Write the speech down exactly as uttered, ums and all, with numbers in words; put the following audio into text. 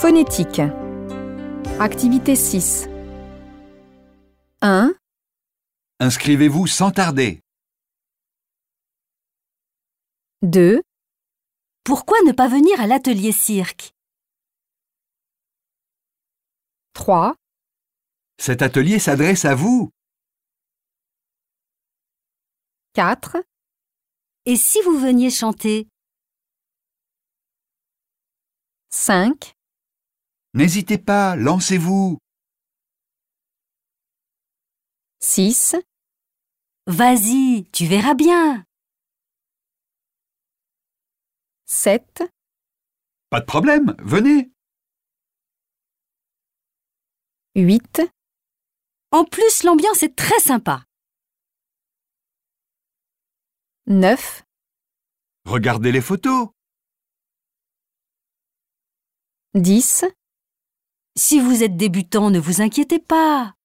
Phonétique. Activité six. un. Inscrivez-vous sans tarder. deux. Pourquoi ne pas venir à l'atelier cirque? trois. Cet atelier s'adresse à vous. quatre. Et si vous veniez chanter? cinq. N'hésitez pas, lancez-vous. six. Vas-y, tu verras bien. sept. Pas de problème, venez. huit. En plus, l'ambiance est très sympa. neuf. Regardez les photos. dix. Si vous êtes débutant, ne vous inquiétez pas.